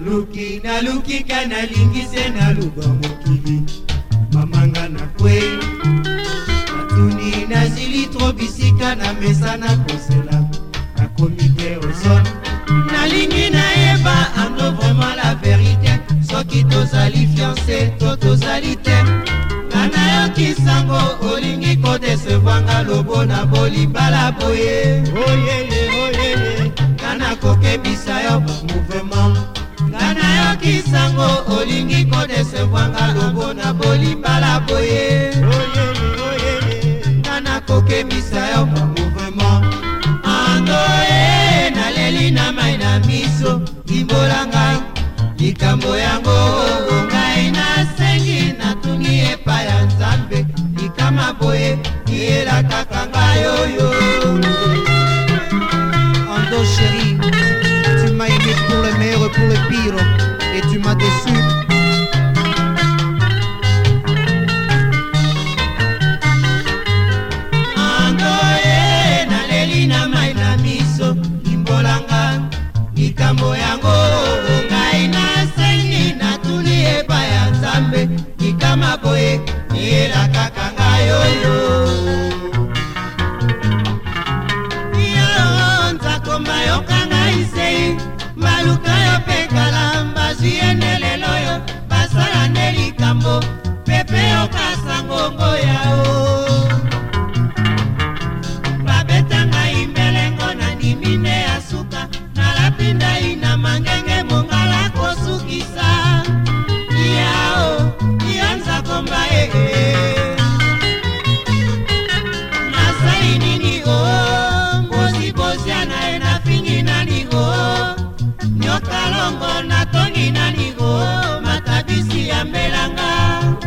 Naluki kana lingise na luga mokili mamanga na kwe atuni na zili trobisika na mesa na kosela na komite ozone na lingi na eba ando vraiment la vérité soki tozali fiancé to tozali te kana yo kisango olingi ko desevanga lobo na bolibala boye oyeye kana kokebisa yo mouvement kana yo kisango olingi ko desevanga lobo na bolibala boye kana kokebisa yo mouvement ando na leli na mai na miso imbolanga likambo yango ngai na sengi na tuni epa ya nzambe likama boye yela kaka ngayoyo. Ando chérie, tu m'as aimé pour le meilleur et pour le pire, et tu m'as déçu. Ando na leli na mai na miso imbolanga likambo yango ngai na sengi na tuni epa ya nzambe likama boye yela kaka ngayoyo. Maluka yo pekala mbaziene lelo yo basala nelikambo pepe yo kasangongo yao babetanga imbelengo na nimine ya suka na lapinda ina mangenge mongala kosukisa yao yonza komba nasai nini mbozibozia ena fingi nani nyokalongo na tongi nani matabisi ya mbelanga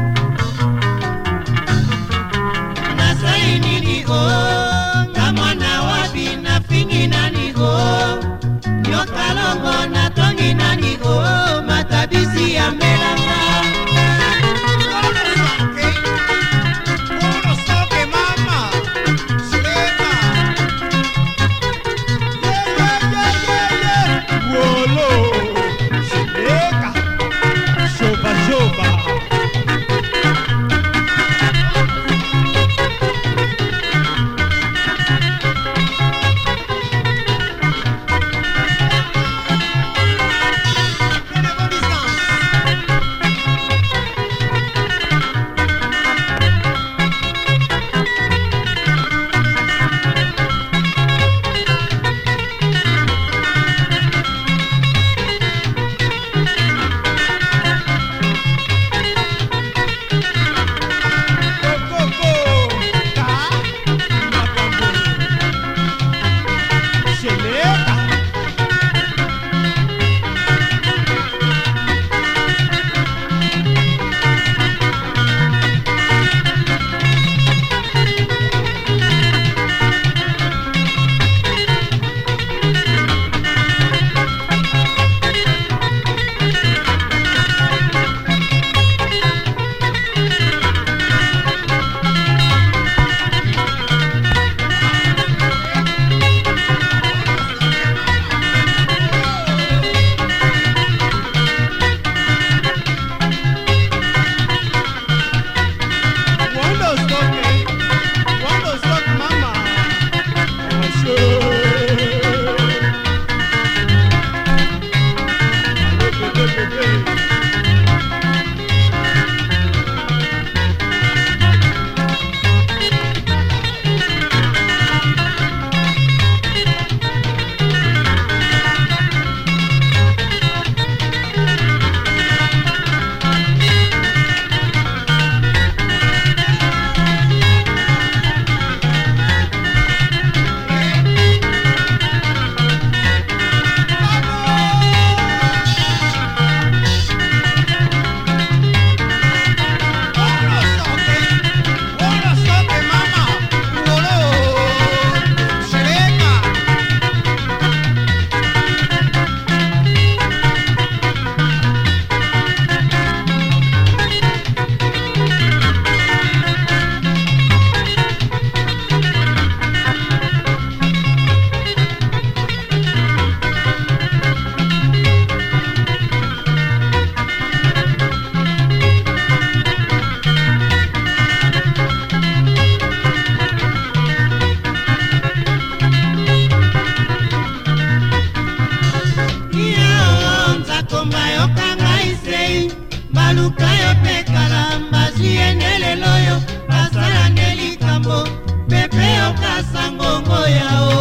komba yokanga isei baluka yo pekala baziende lelo yo basala nde likambo pepe yokasa ngongo yao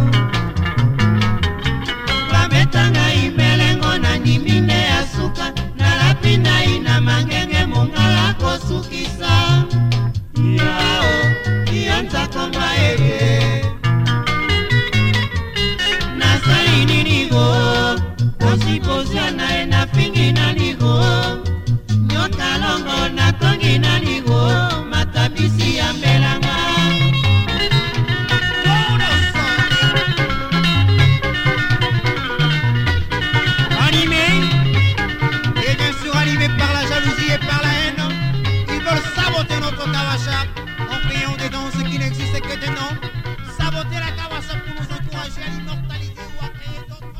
babetanga imelengo na niminde ya suka nalapi na ina mangenge mongala kosukisa yao iyonza komba eye nasali ninigo kosipozia nae na pingi na nigo nyota longo na tongi na nigo matabisi ya mbelanga Animé, et bien sûr animé par la jalousie et par la haine, ils veulent saboter notre Kawacha en créant des danses qui n'existent que des noms. Saboter la Kawacha pour nous encourager à l'immortaliser ou à créer d'autres.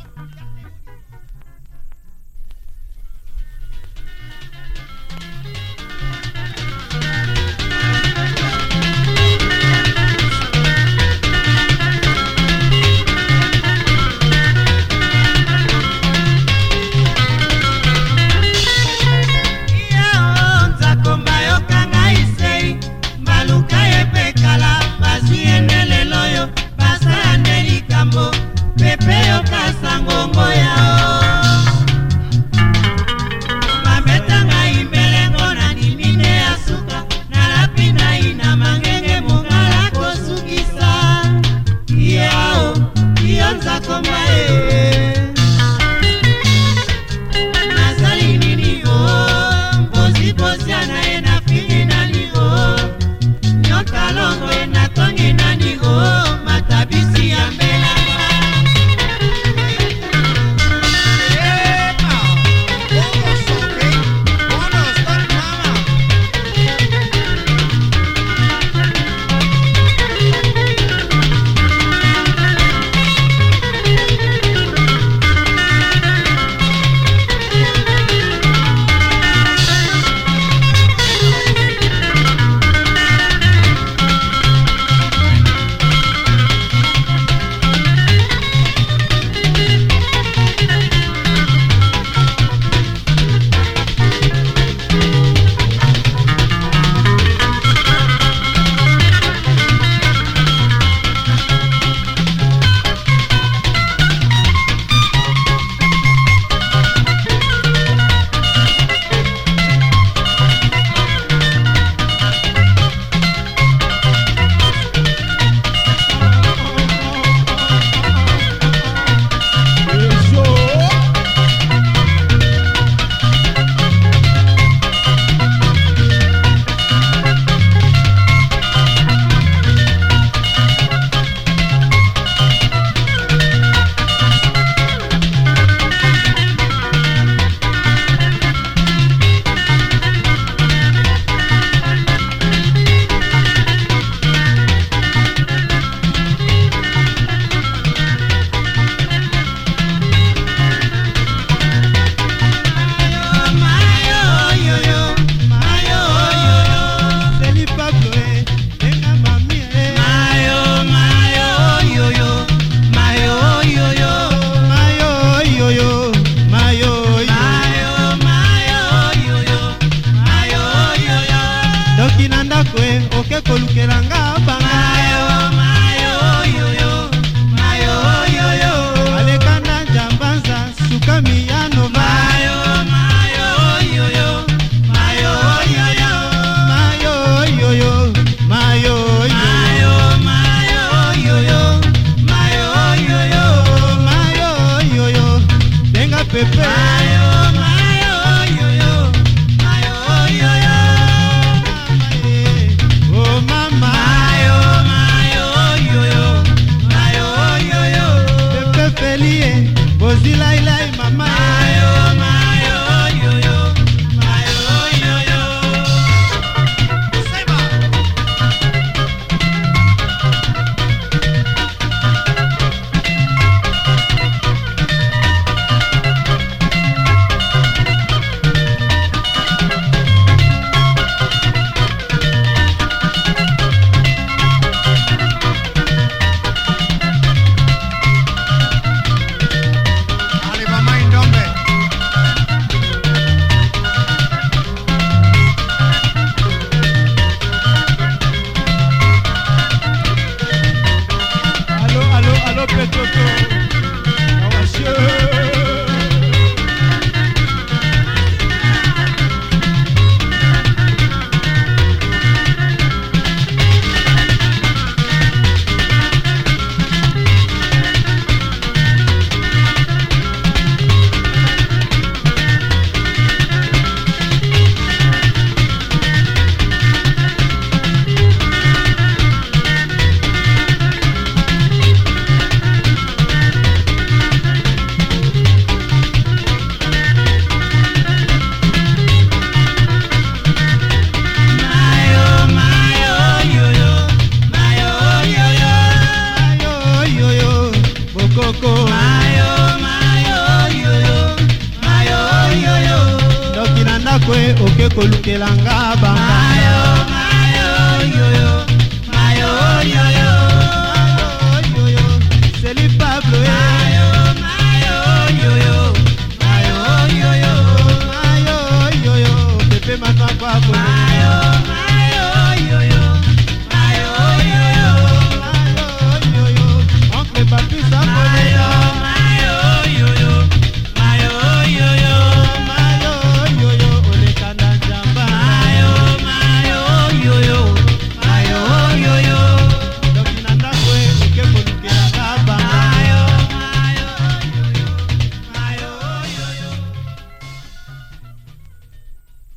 kwe oke kolukelanga banga